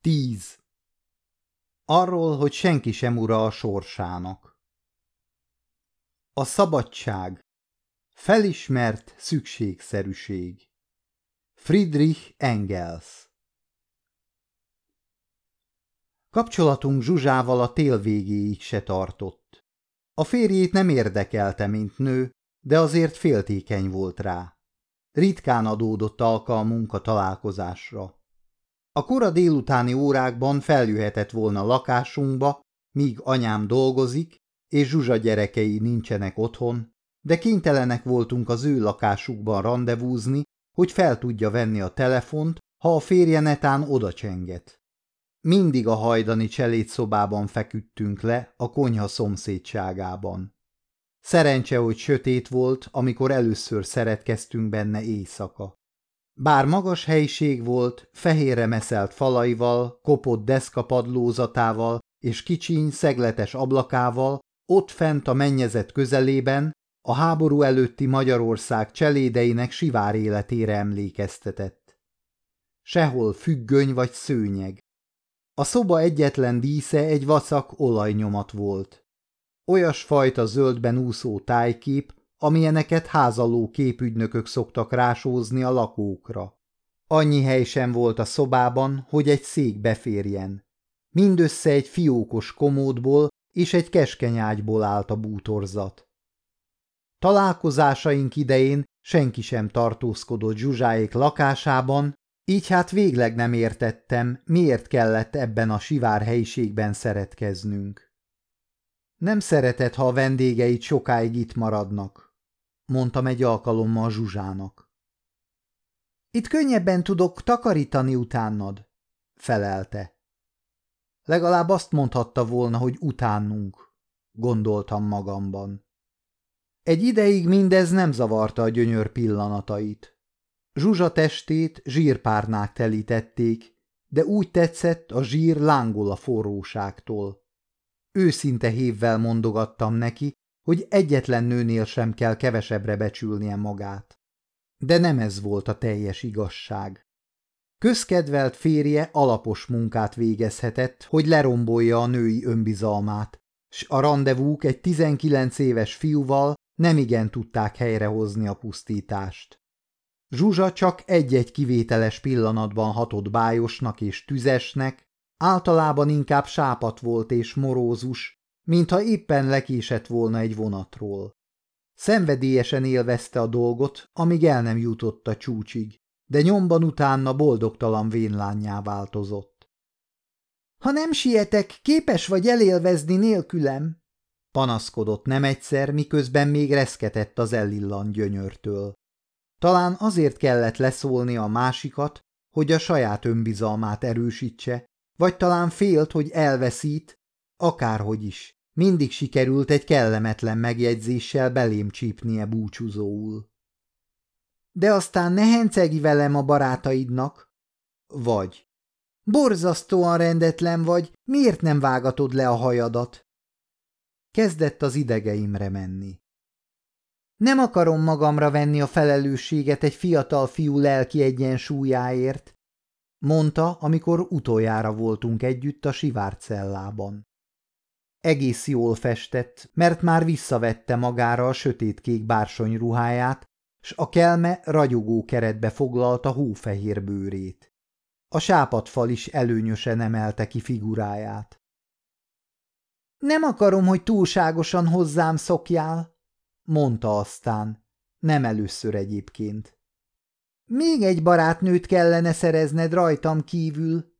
10. Arról, hogy senki sem ura a sorsának. A szabadság. Felismert szükségszerűség. Friedrich Engels. Kapcsolatunk Zsuzsával a tél végéig se tartott. A férjét nem érdekelte, mint nő, de azért féltékeny volt rá. Ritkán adódott alkalmunk a találkozásra. A kora délutáni órákban feljöhetett volna lakásunkba, míg anyám dolgozik, és Zsuzsa gyerekei nincsenek otthon, de kénytelenek voltunk az ő lakásukban randevúzni, hogy fel tudja venni a telefont, ha a férje netán odacsenget. Mindig a hajdani cselédszobában feküdtünk le a konyha szomszédságában. Szerencse, hogy sötét volt, amikor először szeretkeztünk benne éjszaka. Bár magas helység volt, fehérre meszelt falaival, kopott deszkapadlózatával és kicsiny, szegletes ablakával, ott fent a mennyezet közelében a háború előtti Magyarország cselédeinek sivár életére emlékeztetett. Sehol függöny vagy szőnyeg. A szoba egyetlen dísze egy vacak olajnyomat volt. Olyasfajta zöldben úszó tájkép, amilyeneket házaló képügynökök szoktak rásózni a lakókra. Annyi hely sem volt a szobában, hogy egy szék beférjen. Mindössze egy fiókos komódból és egy keskeny ágyból állt a bútorzat. Találkozásaink idején senki sem tartózkodott Zsuzsáék lakásában, így hát végleg nem értettem, miért kellett ebben a sivár helyiségben szeretkeznünk. Nem szereted, ha a vendégeid sokáig itt maradnak, mondtam egy alkalommal Zsuzsának. Itt könnyebben tudok takarítani utánad, felelte. Legalább azt mondhatta volna, hogy utánunk, gondoltam magamban. Egy ideig mindez nem zavarta a gyönyör pillanatait. Zsuzsa testét zsírpárnák telítették, de úgy tetszett, a zsír lángol a forróságtól. Őszinte hévvel mondogattam neki, hogy egyetlen nőnél sem kell kevesebbre becsülnie magát. De nem ez volt a teljes igazság. Közkedvelt férje alapos munkát végezhetett, hogy lerombolja a női önbizalmát, s a randevúk egy 19 éves fiúval nemigen tudták helyrehozni a pusztítást. Zsuzsa csak egy-egy kivételes pillanatban hatott bájosnak és tüzesnek, általában inkább sápadt volt és morózus, mintha éppen lekésett volna egy vonatról. Szenvedélyesen élvezte a dolgot, amíg el nem jutott a csúcsig, de nyomban utána boldogtalan vénlánnyá változott. Ha nem sietek, képes vagy elélvezni nélkülem, panaszkodott nem egyszer, miközben még reszketett az elillant gyönyörtől. Talán azért kellett leszólni a másikat, hogy a saját önbizalmát erősítse, vagy talán félt, hogy elveszít, akárhogy is. Mindig sikerült egy kellemetlen megjegyzéssel belém csípnie búcsúzóul. De aztán ne hencegj velem a barátaidnak, vagy borzasztóan rendetlen vagy, miért nem vágatod le a hajadat? Kezdett az idegeimre menni. Nem akarom magamra venni a felelősséget egy fiatal fiú lelki egyensúlyáért, mondta, amikor utoljára voltunk együtt a sivárcellában. Egész jól festett, mert már visszavette magára a sötétkék bársony ruháját, s a kelme ragyogó keretbe foglalta hófehér bőrét. A sápadfal is előnyösen emelte ki figuráját. Nem akarom, hogy túlságosan hozzám szokjál, mondta aztán, nem először egyébként. Még egy barátnőt kellene szerezned rajtam kívül.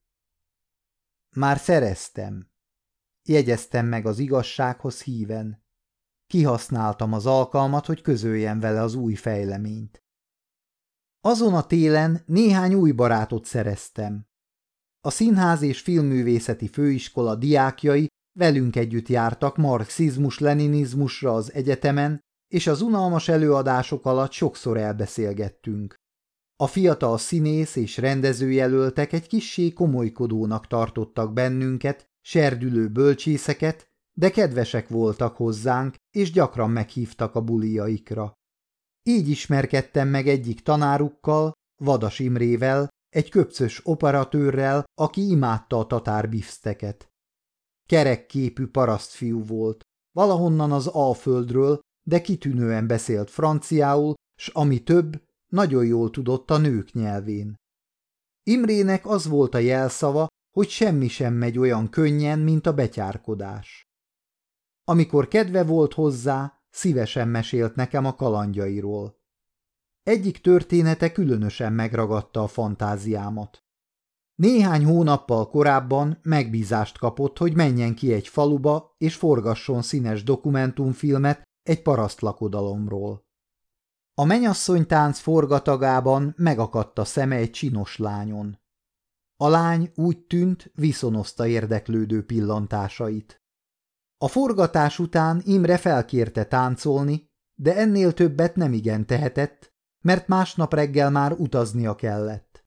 Már szereztem. Jegyeztem meg az igazsághoz híven. Kihasználtam az alkalmat, hogy közöljem vele az új fejleményt. Azon a télen néhány új barátot szereztem. A Színház és Filmművészeti Főiskola diákjai velünk együtt jártak marxizmus-leninizmusra az egyetemen, és az unalmas előadások alatt sokszor elbeszélgettünk. A fiatal színész és rendezőjelöltek egy kissé komolykodónak tartottak bennünket, serdülő bölcsészeket, de kedvesek voltak hozzánk, és gyakran meghívtak a bulijaikra. Így ismerkedtem meg egyik tanárukkal, Vadas Imrével, egy köpcös operatőrrel, aki imádta a tatár bifszteket. Kerekképű parasztfiú volt, valahonnan az Alföldről, de kitűnően beszélt franciául, s ami több, nagyon jól tudott a nők nyelvén. Imrének az volt a jelszava, hogy semmi sem megy olyan könnyen, mint a betyárkodás. Amikor kedve volt hozzá, szívesen mesélt nekem a kalandjairól. Egyik története különösen megragadta a fantáziámat. Néhány hónappal korábban megbízást kapott, hogy menjen ki egy faluba és forgasson színes dokumentumfilmet egy parasztlakodalomról. A mennyasszonytánc forgatagában megakadt a szeme egy csinos lányon. A lány úgy tűnt, viszonozta érdeklődő pillantásait. A forgatás után Imre felkérte táncolni, de ennél többet nemigen tehetett, mert másnap reggel már utaznia kellett.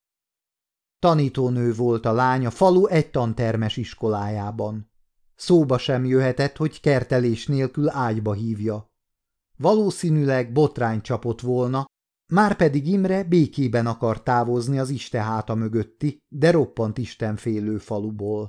Tanítónő volt a lány a falu egy tantermes iskolájában. Szóba sem jöhetett, hogy kertelés nélkül ágyba hívja. Valószínűleg botrány csapott volna, márpedig Imre békében akar távozni az istenháta mögötti, de roppant istenfélő faluból.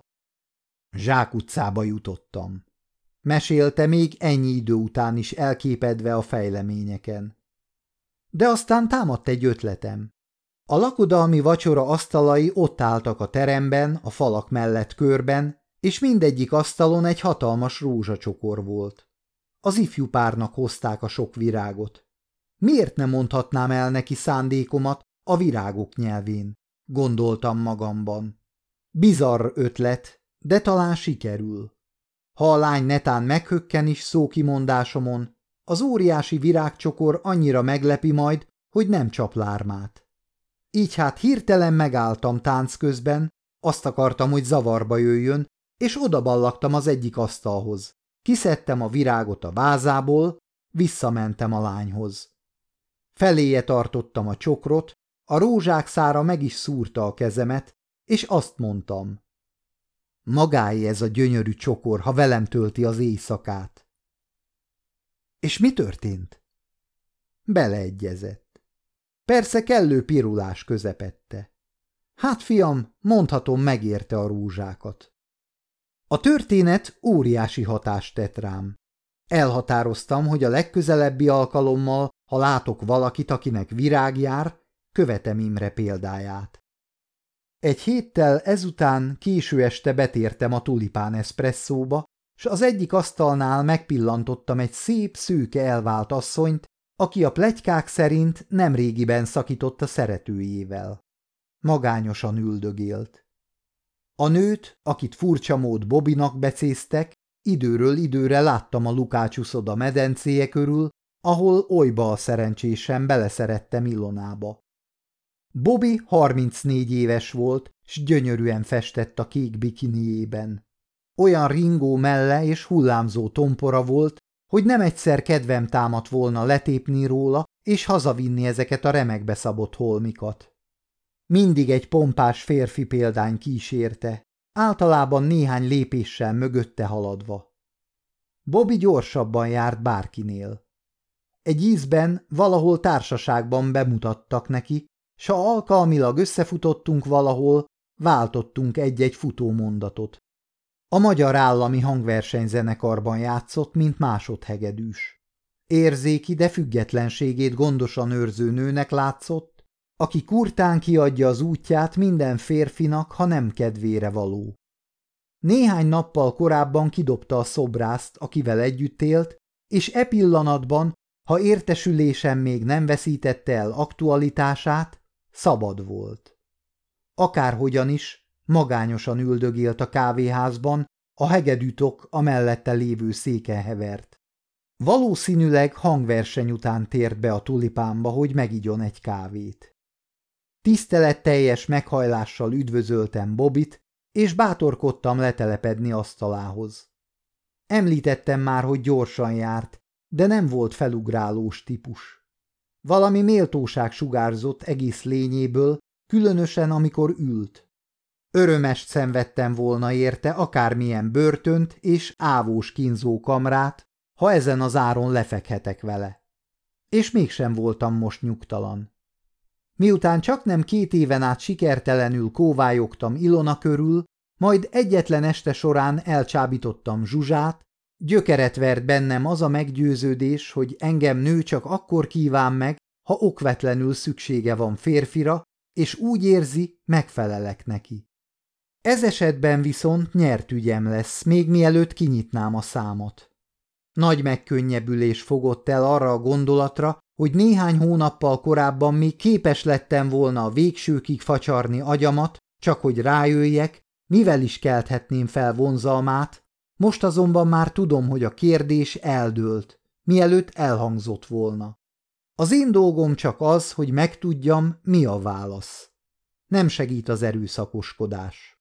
Zsákutcába jutottam. Mesélte még ennyi idő után is elképedve a fejleményeken. De aztán támadt egy ötletem. A lakodalmi vacsora asztalai ott álltak a teremben, a falak mellett körben, és mindegyik asztalon egy hatalmas rózsacsokor volt. Az ifjú párnak hozták a sok virágot. Miért nem mondhatnám el neki szándékomat a virágok nyelvén? Gondoltam magamban. Bizarr ötlet, de talán sikerül. Ha a lány netán meghökken is szókimondásomon, az óriási virágcsokor annyira meglepi majd, hogy nem csap lármát. Így hát hirtelen megálltam tánc közben, azt akartam, hogy zavarba jöjjön, és odaballagtam az egyik asztalhoz. Kiszedtem a virágot a vázából, visszamentem a lányhoz. Feléje tartottam a csokrot, a rózsák szára meg is szúrta a kezemet, és azt mondtam. Magáé ez a gyönyörű csokor, ha velem tölti az éjszakát. És mi történt? Beleegyezett. Persze kellő pirulás közepette. Hát fiam, mondhatom, megérte a rózsákat. A történet óriási hatást tett rám. Elhatároztam, hogy a legközelebbi alkalommal, ha látok valakit, akinek virág jár, követem Imre példáját. Egy héttel ezután késő este betértem a Tulipán eszpresszóba, s az egyik asztalnál megpillantottam egy szép, szőke elvált asszonyt, aki a pletykák szerint nemrégiben szakított a szeretőjével. Magányosan üldögélt. A nőt, akit furcsa mód Bobinak becéztek, időről időre láttam a Lukács uszoda medencéje körül, ahol olyba a szerencsésen beleszerettem Ilonába. Bobby 34 éves volt, s gyönyörűen festett a kék bikiniében. Olyan ringó melle és hullámzó tompora volt, hogy nem egyszer kedvem támadt volna letépni róla, és hazavinni ezeket a remekbe szabott holmikat. Mindig egy pompás férfi példány kísérte, általában néhány lépéssel mögötte haladva. Bobby gyorsabban járt bárkinél. Egy ízben valahol társaságban bemutattak neki, s ha alkalmilag összefutottunk valahol, váltottunk egy-egy futómondatot. A Magyar Állami Hangversenyzenekarban játszott, mint másodhegedűs. Érzéki, de függetlenségét gondosan őrző nőnek látszott, aki kurtán kiadja az útját minden férfinak, ha nem kedvére való. Néhány nappal korábban kidobta a szobrászt, akivel együtt élt, és e pillanatban, ha értesülésem még nem veszítette el aktualitását, szabad volt. Akárhogyan is, magányosan üldögélt a kávéházban, a hegedűtok a mellette lévő széken hevert. Valószínűleg hangverseny után tért be a Tulipánba, hogy megigyon egy kávét. Tiszteletteljes meghajlással üdvözöltem Bobit, és bátorkodtam letelepedni asztalához. Említettem már, hogy gyorsan járt, de nem volt felugrálós típus. Valami méltóság sugárzott egész lényéből, különösen amikor ült. Örömest szenvedtem volna érte akármilyen börtönt és ávós kínzó kamrát, ha ezen az áron lefekhetek vele. És mégsem voltam most nyugtalan. Miután csaknem 2 éven át sikertelenül kóvályogtam Ilona körül, majd egyetlen este során elcsábítottam Zsuzsát, gyökeret vert bennem az a meggyőződés, hogy engem nő csak akkor kíván meg, ha okvetlenül szüksége van férfira, és úgy érzi, megfelelek neki. Ez esetben viszont nyert ügyem lesz, még mielőtt kinyitnám a számot. Nagy megkönnyebbülés fogott el arra a gondolatra, hogy néhány hónappal korábban még képes lettem volna a végsőkig facsarni agyamat, csak hogy rájöjjek, mivel is kelthetném fel vonzalmát, most azonban már tudom, hogy a kérdés eldőlt, mielőtt elhangzott volna. Az én dolgom csak az, hogy megtudjam, mi a válasz. Nem segít az erőszakoskodás.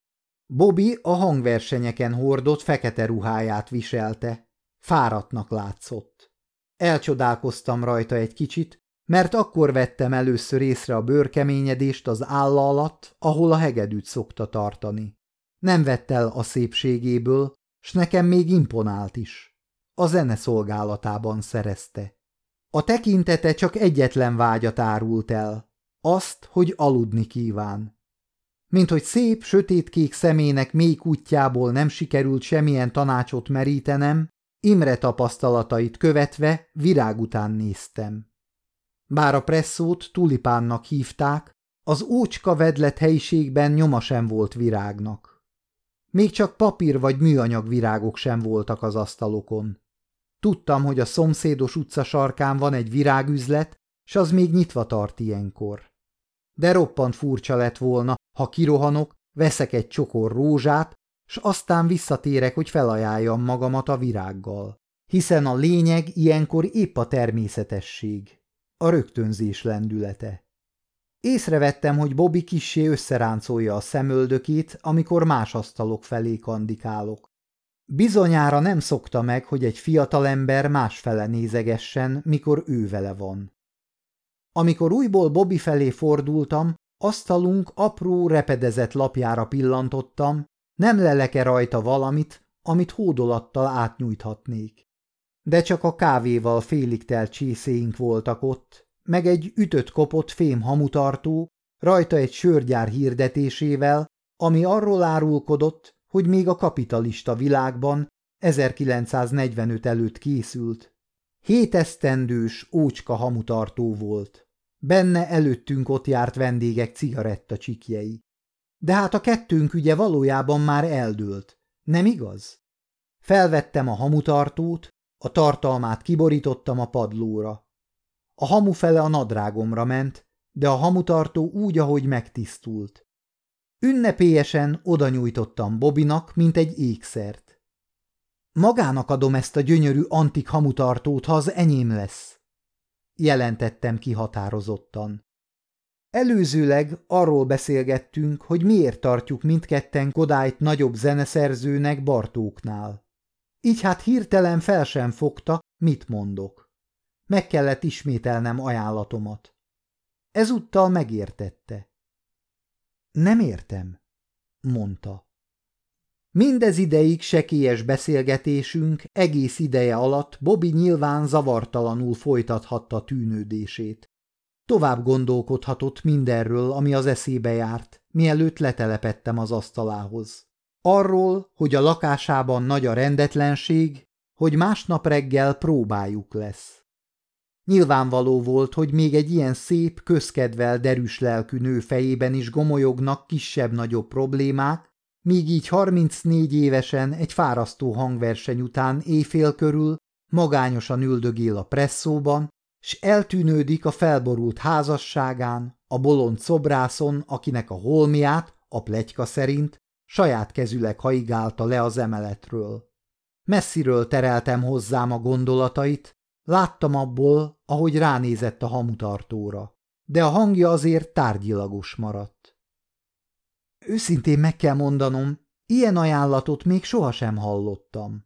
Bobby a hangversenyeken hordott fekete ruháját viselte. Fáradtnak látszott. Elcsodálkoztam rajta egy kicsit, mert akkor vettem először észre a bőrkeményedést az álla alatt, ahol a hegedűt szokta tartani. Nem vett el a szépségéből, s nekem még imponált is. A zene szolgálatában szerezte. A tekintete csak egyetlen vágyat árult el, azt, hogy aludni kíván. Minthogy szép, sötétkék szemének mély kutyából nem sikerült semmilyen tanácsot merítenem, Imre tapasztalatait követve virág után néztem. Bár a presszót tulipánnak hívták, az ócska vedlet helyiségben nyoma sem volt virágnak. Még csak papír vagy műanyag virágok sem voltak az asztalokon. Tudtam, hogy a szomszédos utca sarkán van egy virágüzlet, s az még nyitva tart ilyenkor. De roppant furcsa lett volna, ha kirohanok, veszek egy csokor rózsát, s aztán visszatérek, hogy felajánljam magamat a virággal. Hiszen a lényeg ilyenkor épp a természetesség, a rögtönzés lendülete. Észrevettem, hogy Bobby kissé összeráncolja a szemöldökét, amikor más asztalok felé kandikálok. Bizonyára nem szokta meg, hogy egy fiatalember másfele nézegessen, mikor ő vele van. Amikor újból Bobby felé fordultam, asztalunk apró, repedezett lapjára pillantottam, nem leleke rajta valamit, amit hódolattal átnyújthatnék. De csak a kávéval félig telt csészéink voltak ott, meg egy ütött-kopott fém hamutartó, rajta egy sörgyár hirdetésével, ami arról árulkodott, hogy még a kapitalista világban 1945 előtt készült. 7 esztendős ócska hamutartó volt. Benne előttünk ott járt vendégek cigarettacsikjei. De hát a kettőnk ügye valójában már eldőlt, nem igaz? Felvettem a hamutartót, a tartalmát kiborítottam a padlóra. A hamu fele a nadrágomra ment, de a hamutartó úgy, ahogy megtisztult. Ünnepélyesen oda nyújtottam Bobbynak, mint egy ékszert. Magának adom ezt a gyönyörű antik hamutartót, ha az enyém lesz, jelentettem ki határozottan. Előzőleg arról beszélgettünk, hogy miért tartjuk mindketten Kodályt nagyobb zeneszerzőnek Bartóknál. Így hát hirtelen fel sem fogta, mit mondok. Meg kellett ismételnem ajánlatomat. Ezúttal megértette. Nem értem, mondta. Mindez ideig sekélyes beszélgetésünk egész ideje alatt Bobby nyilván zavartalanul folytathatta tűnődését. Tovább gondolkodhatott mindenről, ami az eszébe járt, mielőtt letelepedtem az asztalához. Arról, hogy a lakásában nagy a rendetlenség, hogy másnap reggel próbájuk lesz. Nyilvánvaló volt, hogy még egy ilyen szép, közkedvel derűs lelkű nő fejében is gomolyognak kisebb-nagyobb problémák, míg így 34 évesen egy fárasztó hangverseny után éjfél körül magányosan üldögél a presszóban, s eltűnődik a felborult házasságán, a bolond szobrászon, akinek a holmiát, a pletyka szerint, saját kezüleg haigálta le az emeletről. Messziről tereltem hozzám a gondolatait, láttam abból, ahogy ránézett a hamutartóra, de a hangja azért tárgyilagos maradt. Őszintén meg kell mondanom, ilyen ajánlatot még sohasem hallottam.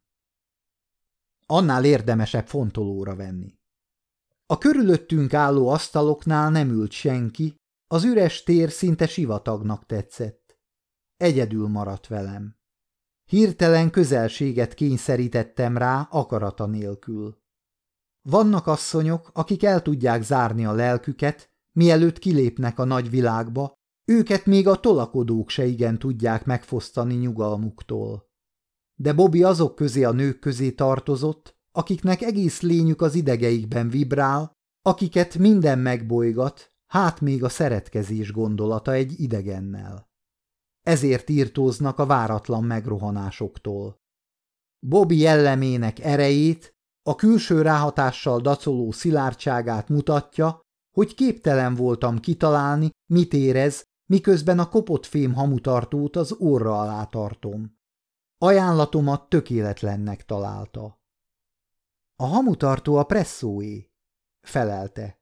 Annál érdemesebb fontolóra venni. A körülöttünk álló asztaloknál nem ült senki, az üres tér szinte sivatagnak tetszett. Egyedül maradt velem. Hirtelen közelséget kényszerítettem rá akarata nélkül. Vannak asszonyok, akik el tudják zárni a lelküket, Mielőtt kilépnek a nagyvilágba, őket még a tolakodók se igen tudják megfosztani nyugalmuktól. De Bobby azok közé a nők közé tartozott, akiknek egész lényük az idegeikben vibrál, akiket minden megbolygat, hát még a szeretkezés gondolata egy idegennel. Ezért írtóznak a váratlan megrohanásoktól. Bobby jellemének erejét, a külső ráhatással dacoló szilárdságát mutatja, hogy képtelen voltam kitalálni, mit érez, miközben a kopott fém hamutartót az orra alá tartom. Ajánlatomat tökéletlennek találta. A hamutartó a presszóé, felelte.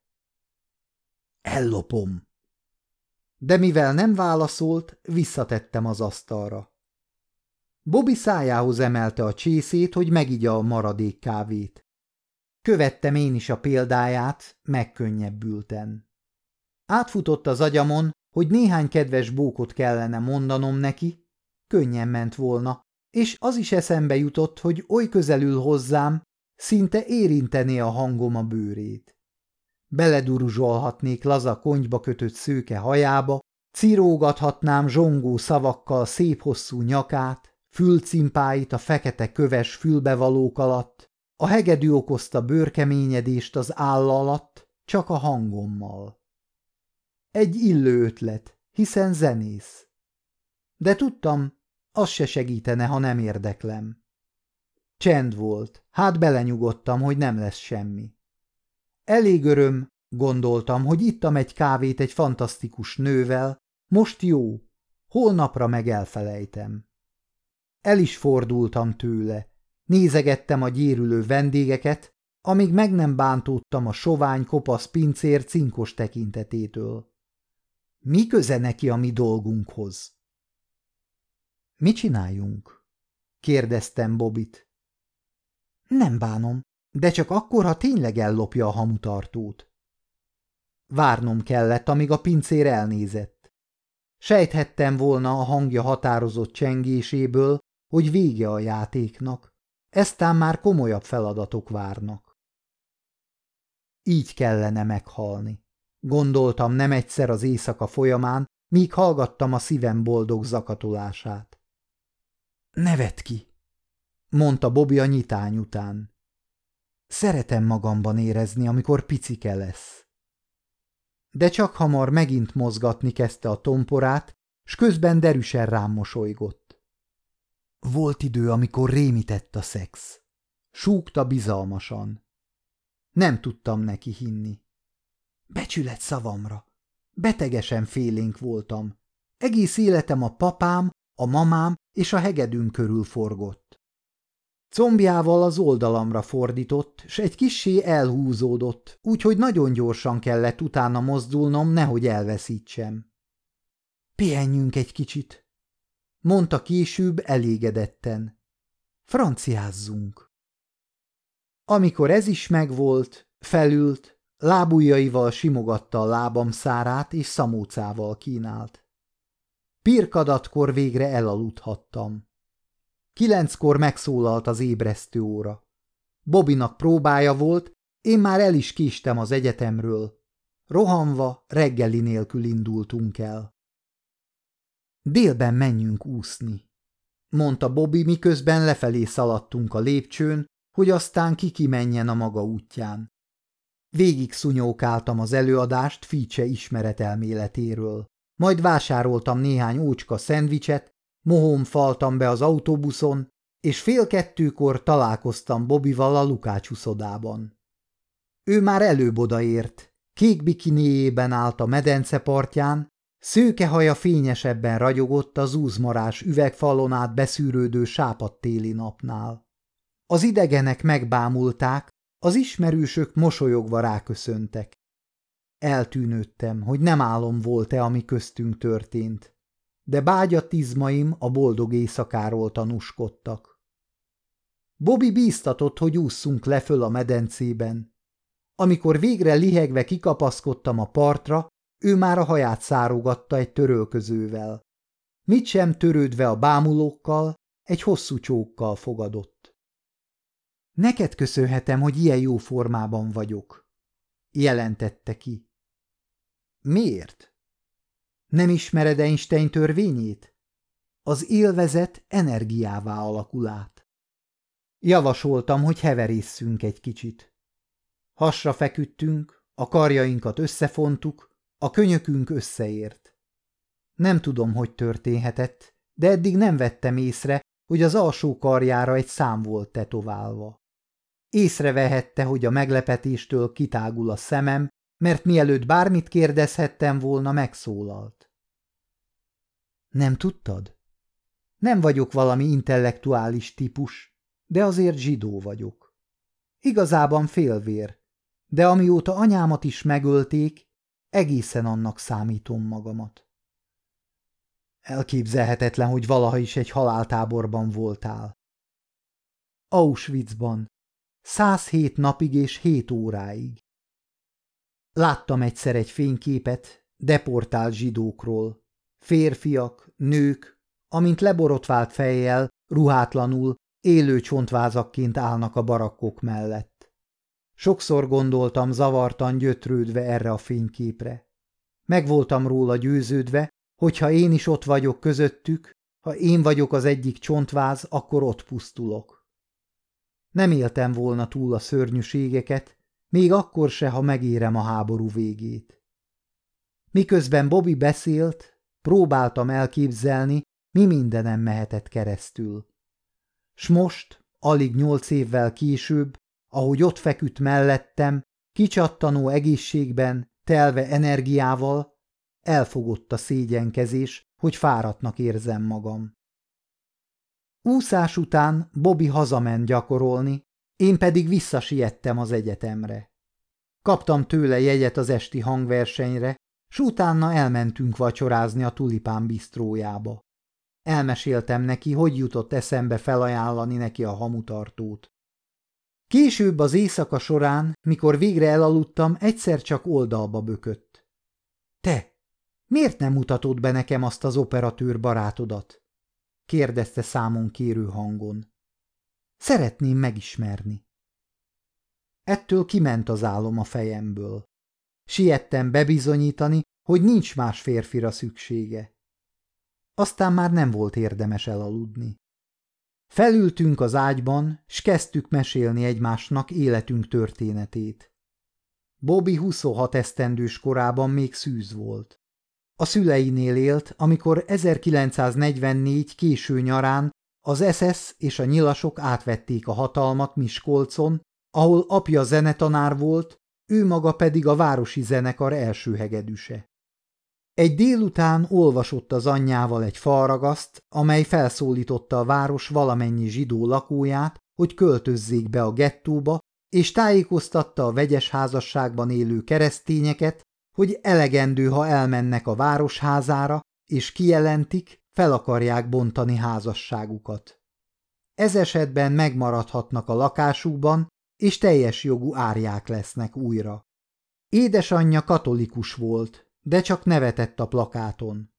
Ellopom. De mivel nem válaszolt, visszatettem az asztalra. Bobby szájához emelte a csészét, hogy megigya a maradék kávét. Követtem én is a példáját, megkönnyebbülten. Átfutott az agyamon, hogy néhány kedves bókot kellene mondanom neki, könnyen ment volna, és az is eszembe jutott, hogy oly közelül hozzám, szinte érintené a hangom a bőrét. Beleduruzsolhatnék laza kontyba kötött szőke hajába, cirógathatnám zsongó szavakkal szép hosszú nyakát, fülcimpáit a fekete köves fülbevalók alatt, a hegedű okozta bőrkeményedést az álla alatt, csak a hangommal. Egy illő ötlet, hiszen zenész. De tudtam, az se segítene, ha nem érdeklem. Csend volt, hát belenyugodtam, hogy nem lesz semmi. Elég öröm, gondoltam, hogy ittam egy kávét egy fantasztikus nővel, most jó, holnapra meg elfelejtem. El is fordultam tőle, nézegettem a gyérülő vendégeket, amíg meg nem bántódtam a sovány, kopasz pincér cinkos tekintetétől. Mi köze neki a mi dolgunkhoz? Mi csináljunk? Kérdeztem Bobbyt. Nem bánom, de csak akkor, ha tényleg ellopja a hamutartót. Várnom kellett, amíg a pincér elnézett. Sejthettem volna a hangja határozott csengéséből, hogy vége a játéknak, eztán már komolyabb feladatok várnak. Így kellene meghalni. Gondoltam nem egyszer az éjszaka folyamán, míg hallgattam a szívem boldog zakatolását. Ne vedd ki, mondta Bobby a nyitány után. Szeretem magamban érezni, amikor picike lesz. De csak hamar megint mozgatni kezdte a tomporát, s közben derűsen rám mosolygott. Volt idő, amikor rémített a szex. Súgta bizalmasan. Nem tudtam neki hinni. Becsület szavamra. Betegesen félénk voltam. Egész életem a papám, a mamám és a hegedűn körül forgott. Combjával az oldalamra fordított, s egy kissé elhúzódott, úgyhogy nagyon gyorsan kellett utána mozdulnom, nehogy elveszítsem. Pihenjünk egy kicsit, mondta később elégedetten. Franciázzunk. Amikor ez is megvolt, felült, lábujjaival simogatta a lábam szárát és szamócával kínált. Pirkadatkor végre elaludhattam. 9-kor megszólalt az ébresztő óra. Bobbynak próbája volt, én már el is késtem az egyetemről. Rohanva, reggeli nélkül indultunk el. Délben menjünk úszni, mondta Bobby, miközben lefelé szaladtunk a lépcsőn, hogy aztán ki menjen a maga útján. Végig szunyókáltam az előadást Fiche ismeretelméletéről. Majd vásároltam néhány ócska szendvicset, mohón faltam be az autóbuszon, és 1:30 találkoztam Bobbyval a Lukács uszodában. Ő már előbb odaért, kék bikiniében állt a medence partján, szőke haja fényesebben ragyogott a zúzmarás üvegfalon át beszűrődő sápadtéli napnál. Az idegenek megbámulták, az ismerősök mosolyogva ráköszöntek. Eltűnődtem, hogy nem álom volt-e, ami köztünk történt, de bágyatizmaim a boldog éjszakáról tanúskodtak. Bobby bíztatott, hogy ússzunk le föl a medencében. Amikor végre lihegve kikapaszkodtam a partra, ő már a haját szárogatta egy törölközővel. Mit sem törődve a bámulókkal, egy hosszú csókkal fogadott. Neked köszönhetem, hogy ilyen jó formában vagyok, jelentette ki. Miért? Nem ismered Einstein törvényét? Az élvezet energiává alakul át. Javasoltam, hogy heverésszünk egy kicsit. Hasra feküdtünk, a karjainkat összefontuk, a könyökünk összeért. Nem tudom, hogy történhetett, de eddig nem vettem észre, hogy az alsó karjára egy szám volt tetoválva. Észrevehette, hogy a meglepetéstől kitágul a szemem, mert mielőtt bármit kérdezhettem volna, megszólalt. Nem tudtad? Nem vagyok valami intellektuális típus, de azért zsidó vagyok. Igazában félvér, de amióta anyámat is megölték, egészen annak számítom magamat. Elképzelhetetlen, hogy valaha is egy haláltáborban voltál. Auschwitzban. 107 napig és 7 óráig. Láttam egyszer egy fényképet deportált zsidókról. Férfiak, nők, amint leborotvált fejjel, ruhátlanul, élő csontvázakként állnak a barakkok mellett. Sokszor gondoltam zavartan gyötrődve erre a fényképre. Meg voltam róla győződve, hogy ha én is ott vagyok közöttük, ha én vagyok az egyik csontváz, akkor ott pusztulok. Nem éltem volna túl a szörnyűségeket, még akkor se, ha megérem a háború végét. Miközben Bobby beszélt, próbáltam elképzelni, mi mindenem mehetett keresztül. S most, alig 8 évvel később, ahogy ott feküdt mellettem, kicsattanó egészségben, telve energiával, elfogott a szégyenkezés, hogy fáradtnak érzem magam. Úszás után Bobby hazament gyakorolni, én pedig visszasiettem az egyetemre. Kaptam tőle jegyet az esti hangversenyre, s utána elmentünk vacsorázni a Tulipán bistrójába. Elmeséltem neki, hogy jutott eszembe felajánlani neki a hamutartót. Később az éjszaka során, mikor végre elaludtam, egyszer csak oldalba bökött. Te, miért nem mutatod be nekem azt az operatőr barátodat? Kérdezte számon kérő hangon. Szeretném megismerni. Ettől kiment az álom a fejemből. Siettem bebizonyítani, hogy nincs más férfira szüksége. Aztán már nem volt érdemes elaludni. Felültünk az ágyban, s kezdtük mesélni egymásnak életünk történetét. Bobby 26 esztendős korában még szűz volt. A szüleinél élt, amikor 1944 késő nyarán az SS és a nyilasok átvették a hatalmat Miskolcon, ahol apja zenetanár volt, ő maga pedig a városi zenekar első hegedűse. Egy délután olvasott az anyjával egy falragaszt, amely felszólította a város valamennyi zsidó lakóját, hogy költözzék be a gettóba, és tájékoztatta a vegyes házasságban élő keresztényeket, hogy elegendő, ha elmennek a városházára, és kijelentik, fel akarják bontani házasságukat. Ez esetben megmaradhatnak a lakásukban, és teljes jogú árják lesznek újra. Édesanyja katolikus volt, de csak nevetett a plakáton.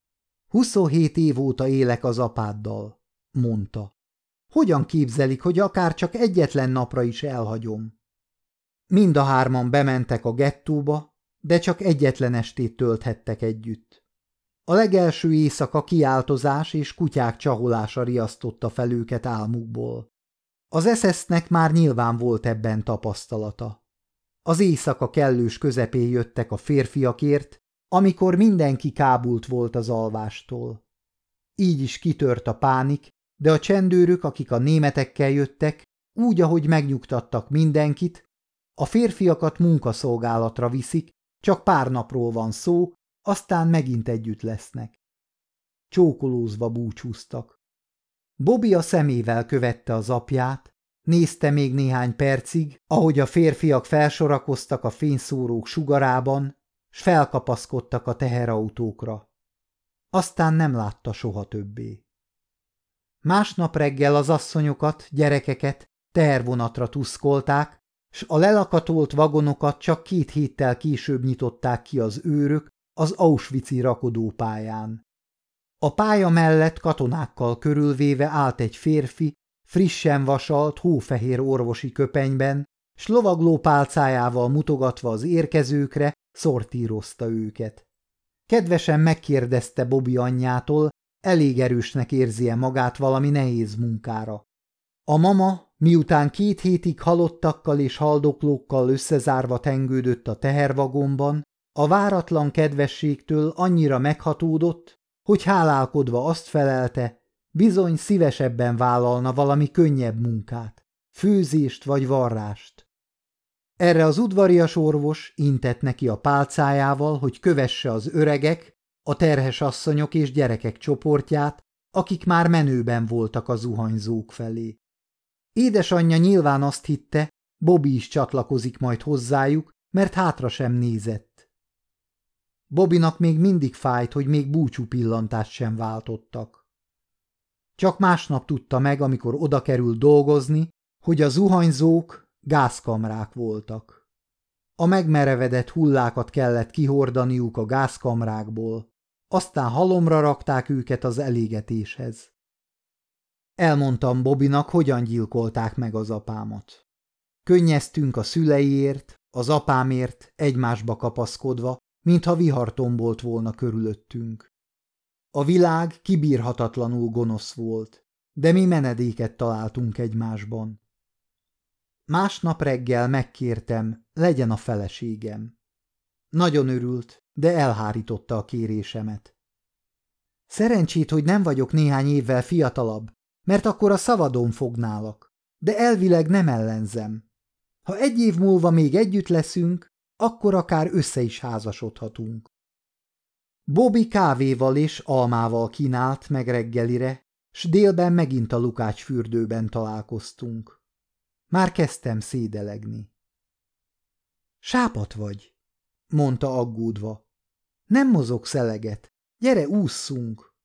27 év óta élek az apáddal, mondta. Hogyan képzelik, hogy akár csak egyetlen napra is elhagyom? Mind a hárman bementek a gettóba, de csak egyetlen estét tölthettek együtt. A legelső éjszaka kiáltozás és kutyák csaholása riasztotta fel őket álmukból. Az SS-nek már nyilván volt ebben tapasztalata. Az éjszaka kellős közepén jöttek a férfiakért, amikor mindenki kábult volt az alvástól. Így is kitört a pánik, de a csendőrök, akik a németekkel jöttek, úgy, ahogy megnyugtattak mindenkit, a férfiakat munkaszolgálatra viszik, csak pár napról van szó, aztán megint együtt lesznek. Csókolózva búcsúztak. Bobby a szemével követte az apját, nézte még néhány percig, ahogy a férfiak felsorakoztak a fényszórók sugarában, s felkapaszkodtak a teherautókra. Aztán nem látta soha többé. Másnap reggel az asszonyokat, gyerekeket tehervonatra tuszkolták, s a lelakatolt vagonokat csak 2 héttel később nyitották ki az őrök az Auschwitz-i rakodópályán. A pálya mellett katonákkal körülvéve állt egy férfi, frissen vasalt, hófehér orvosi köpenyben, s lovagló pálcájával mutogatva az érkezőkre, szortírozta őket. Kedvesen megkérdezte Bobby anyjától, elég erősnek érzi-e magát valami nehéz munkára. A mama, miután 2 hétig halottakkal és haldoklókkal összezárva tengődött a tehervagonban, a váratlan kedvességtől annyira meghatódott, hogy hálálkodva azt felelte, bizony szívesebben vállalna valami könnyebb munkát, főzést vagy varrást. Erre az udvarias orvos intett neki a pálcájával, hogy kövesse az öregek, a terhes asszonyok és gyerekek csoportját, akik már menőben voltak a zuhanyzók felé. Édesanyja nyilván azt hitte, Bobby is csatlakozik majd hozzájuk, mert hátra sem nézett. Bobbynak még mindig fájt, hogy még búcsú pillantást sem váltottak. Csak másnap tudta meg, amikor oda került dolgozni, hogy a zuhanyzók gázkamrák voltak. A megmerevedett hullákat kellett kihordaniuk a gázkamrákból, aztán halomra rakták őket az elégetéshez. Elmondtam Bobbynak, hogyan gyilkolták meg az apámat. Könnyeztünk a szüleiért, az apámért egymásba kapaszkodva, mintha vihar tombolt volna körülöttünk. A világ kibírhatatlanul gonosz volt, de mi menedéket találtunk egymásban. Másnap reggel megkértem, legyen a feleségem. Nagyon örült, de elhárította a kérésemet. Szerencsét, hogy nem vagyok néhány évvel fiatalabb, mert akkor a szabadon fognálak, de elvileg nem ellenzem. Ha 1 év múlva még együtt leszünk, akkor akár össze is házasodhatunk. Bobby kávéval és almával kínált meg reggelire, s délben megint a Lukács fürdőben találkoztunk. Már kezdtem szédelegni. Sápadt vagy, mondta aggódva. Nem mozogsz eleget, gyere ússzunk.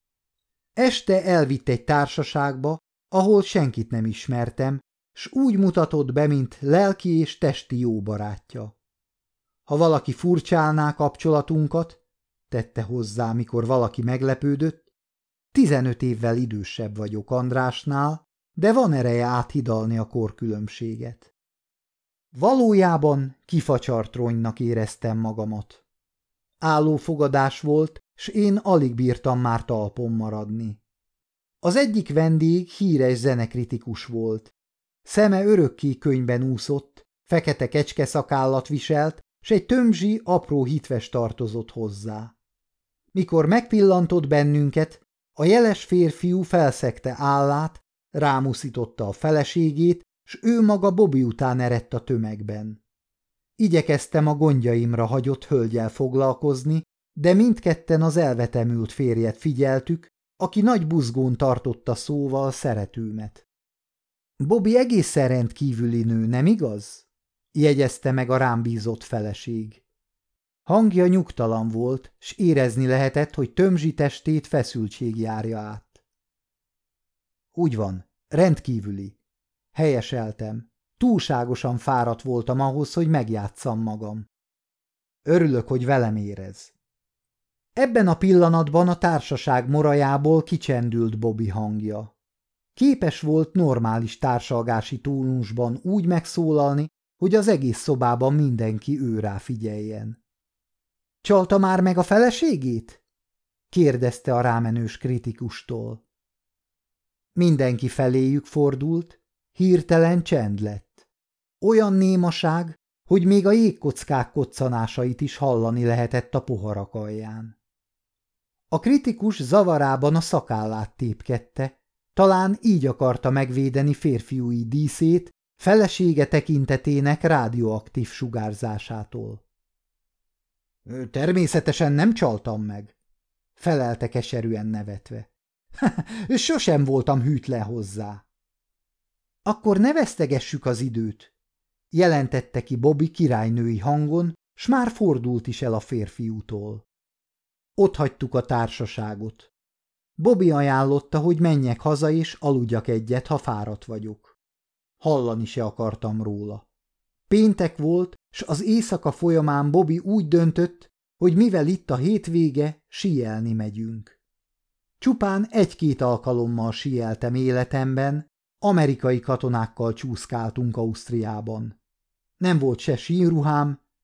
Este elvitt egy társaságba, ahol senkit nem ismertem, s úgy mutatott be, mint lelki és testi jó barátja. Ha valaki furcsálná kapcsolatunkat, tette hozzá, mikor valaki meglepődött, 15 évvel idősebb vagyok Andrásnál, de van ereje áthidalni a korkülönbséget. Valójában kifacsart ronynak éreztem magamat. Állófogadás volt, s én alig bírtam már talpon maradni. Az egyik vendég híres zenekritikus volt. Szeme örökké könyben úszott, fekete kecskeszakállat viselt, s egy tömzsi, apró hitves tartozott hozzá. Mikor megpillantott bennünket, a jeles férfiú felszegte állát, rámuszította a feleségét, s ő maga Bobby után eredt a tömegben. Igyekeztem a gondjaimra hagyott hölgyel foglalkozni, de mindketten az elvetemült férjet figyeltük, aki nagy buzgón tartotta szóval szeretőmet. Bobby egészen rendkívüli nő, nem igaz? Jegyezte meg a rám bízott feleség. Hangja nyugtalan volt, s érezni lehetett, hogy tömzsi testét feszültség járja át. Úgy van, rendkívüli. Helyeseltem. Túlságosan fáradt voltam ahhoz, hogy megjátsszam magam. Örülök, hogy velem érez. Ebben a pillanatban a társaság morajából kicsendült Bobby hangja. Képes volt normális társalgási tónusban úgy megszólalni, hogy az egész szobában mindenki őrá figyeljen. Csalta már meg a feleségét? Kérdezte a rámenős kritikustól. Mindenki feléjük fordult, hirtelen csend lett. Olyan némaság, hogy még a jégkockák koccanásait is hallani lehetett a poharak alján. A kritikus zavarában a szakállát tépkedte, talán így akarta megvédeni férfiúi díszét, felesége tekintetének rádióaktív sugárzásától. Természetesen nem csaltam meg, felelte keserűen nevetve. Sosem voltam hűtlen hozzá. Akkor ne vesztegessük az időt, jelentette ki Bobby királynői hangon, s már fordult is el a férfiútól. Ott hagytuk a társaságot. Bobby ajánlotta, hogy menjek haza és aludjak egyet, ha fáradt vagyok. Hallani se akartam róla. Péntek volt, s az éjszaka folyamán Bobby úgy döntött, hogy mivel itt a hétvége, síelni megyünk. Csupán 1-2 alkalommal síeltem életemben, amerikai katonákkal csúszkáltunk Ausztriában. Nem volt se síruhám,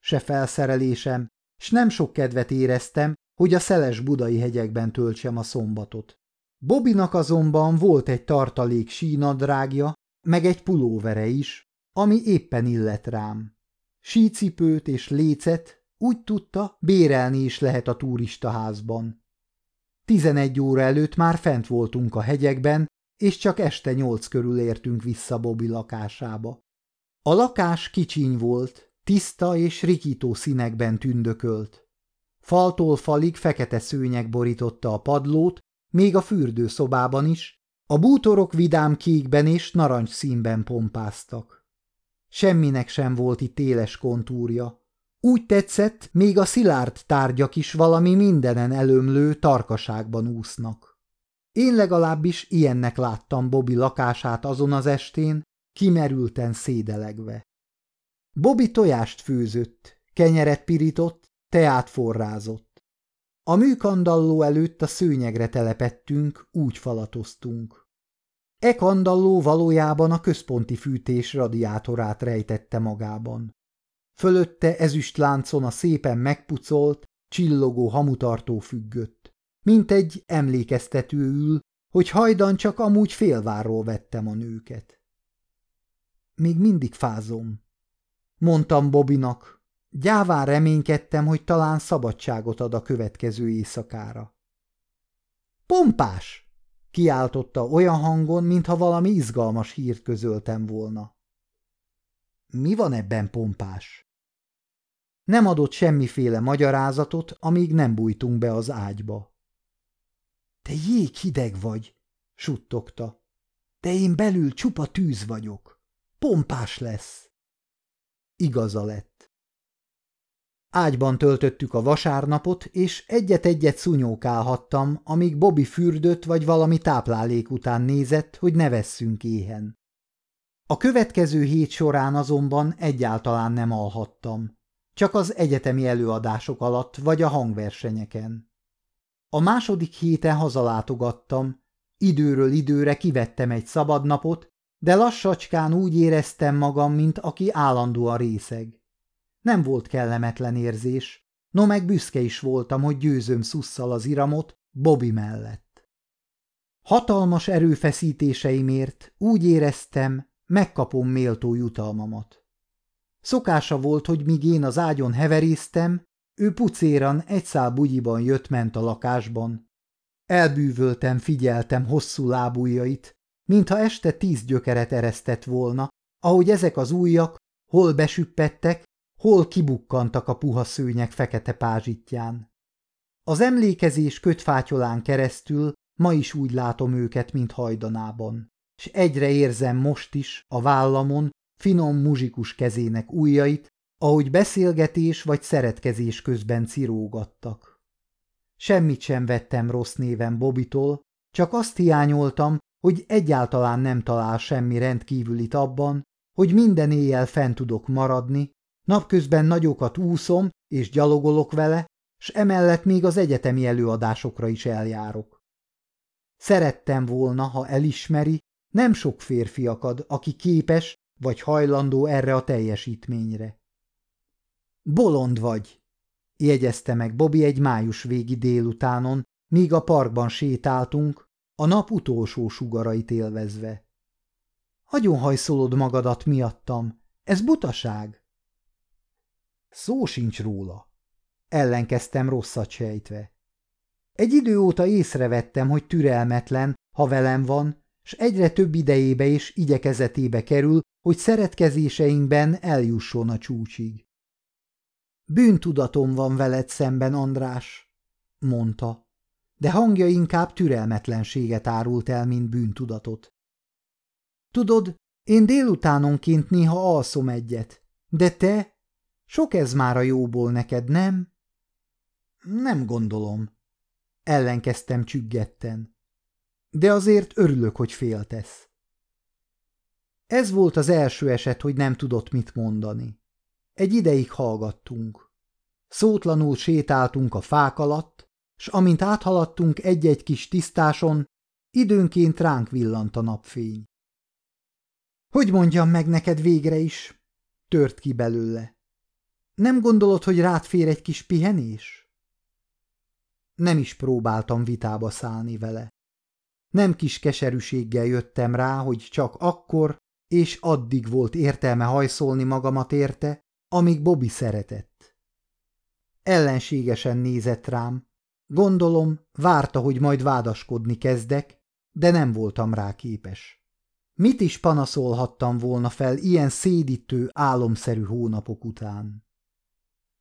se felszerelésem, s nem sok kedvet éreztem, hogy a szeles budai hegyekben töltsem a szombatot. Bobbynak azonban volt egy tartalék sínadrágja, meg egy pulóvere is, ami éppen illett rám. Sícipőt és lécet úgy tudta, bérelni is lehet a turistaházban. 11 óra előtt már fent voltunk a hegyekben, és csak este 8 körül értünk vissza Bobby lakásába. A lakás kicsiny volt, tiszta és rikító színekben tündökölt. Faltól falig fekete szőnyeg borította a padlót, még a fürdőszobában is, a bútorok vidám kékben és narancsszínben pompáztak. Semminek sem volt itt éles kontúrja. Úgy tetszett, még a szilárd tárgyak is valami mindenen elömlő tarkaságban úsznak. Én legalábbis ilyennek láttam Bobby lakását azon az estén, kimerülten szédelegve. Bobby tojást főzött, kenyeret pirított, teát forrázott. A műkandalló előtt a szőnyegre telepettünk, úgy falatoztunk. E kandalló valójában a központi fűtés radiátorát rejtette magában. Fölötte ezüstláncon a szépen megpucolt, csillogó hamutartó függött, mint egy emlékeztetőül, hogy hajdan csak amúgy félvárról vettem a nőket. Még mindig fázom, mondtam Bobbynak. Gyáván reménykedtem, hogy talán szabadságot ad a következő éjszakára. Pompás! Kiáltotta olyan hangon, mintha valami izgalmas hírt közöltem volna. Mi van ebben, pompás? Nem adott semmiféle magyarázatot, amíg nem bújtunk be az ágyba. Te jéghideg vagy, suttogta. De én belül csupa tűz vagyok. Pompás lesz. Igaza lett. Ágyban töltöttük a vasárnapot, és egyet-egyet szúnyókálhattam, amíg Bobby fürdött vagy valami táplálék után nézett, hogy ne vesszünk éhen. A következő hét során azonban egyáltalán nem alhattam, csak az egyetemi előadások alatt vagy a hangversenyeken. A második héten hazalátogattam, időről időre kivettem egy szabadnapot, de lassacskán úgy éreztem magam, mint aki állandóan részeg. Nem volt kellemetlen érzés, no meg büszke is voltam, hogy győzöm szusszal az iramot Bobby mellett. Hatalmas erőfeszítéseimért úgy éreztem, megkapom méltó jutalmamat. Szokása volt, hogy míg én az ágyon heveréztem, ő pucéran egy szál bugyiban jött-ment a lakásban. Elbűvöltem, figyeltem hosszú lábujjait, mintha este 10 gyökeret eresztett volna, ahogy ezek az ujjak hol besüppettek, hol kibukkantak a puha szőnyeg fekete pázsitján. Az emlékezés kötfátyolán keresztül ma is úgy látom őket, mint hajdanában, s egyre érzem most is a vállamon finom muzsikus kezének ujjait, ahogy beszélgetés vagy szeretkezés közben cirógattak. Semmit sem vettem rossz néven Bobbytól, csak azt hiányoltam, hogy egyáltalán nem talál semmi rendkívülit abban, hogy minden éjjel fent tudok maradni, napközben nagyokat úszom és gyalogolok vele, s emellett még az egyetemi előadásokra is eljárok. Szerettem volna, ha elismeri, nem sok férfi akad, aki képes vagy hajlandó erre a teljesítményre. Bolond vagy, jegyezte meg Bobby egy május végi délutánon, míg a parkban sétáltunk, a nap utolsó sugarait élvezve. Agyonhajszolod magadat miattam, ez butaság. Szó sincs róla, ellenkeztem rosszat sejtve. Egy idő óta észrevettem, hogy türelmetlen, ha velem van, s egyre több idejébe és igyekezetébe kerül, hogy szeretkezéseinkben eljusson a csúcsig. Bűntudatom van veled szemben, András, mondta, de hangja inkább türelmetlenséget árult el, mint bűntudatot. Tudod, én délutánonként néha alszom egyet, de te... Sok ez már a jóból neked, nem? Nem gondolom. Ellenkeztem csüggetten. De azért örülök, hogy féltesz. Ez volt az első eset, hogy nem tudott mit mondani. Egy ideig hallgattunk. Szótlanul sétáltunk a fák alatt, s amint áthaladtunk egy-egy kis tisztáson, időnként ránk villant a napfény. Hogy mondjam meg neked végre is? Tört ki belőle. Nem gondolod, hogy rád fér egy kis pihenés? Nem is próbáltam vitába szállni vele. Nem kis keserűséggel jöttem rá, hogy csak akkor és addig volt értelme hajszolni magamat érte, amíg Bobby szeretett. Ellenségesen nézett rám. Gondolom, várta, hogy majd vádaskodni kezdek, de nem voltam rá képes. Mit is panaszolhattam volna fel ilyen szédítő, álomszerű hónapok után?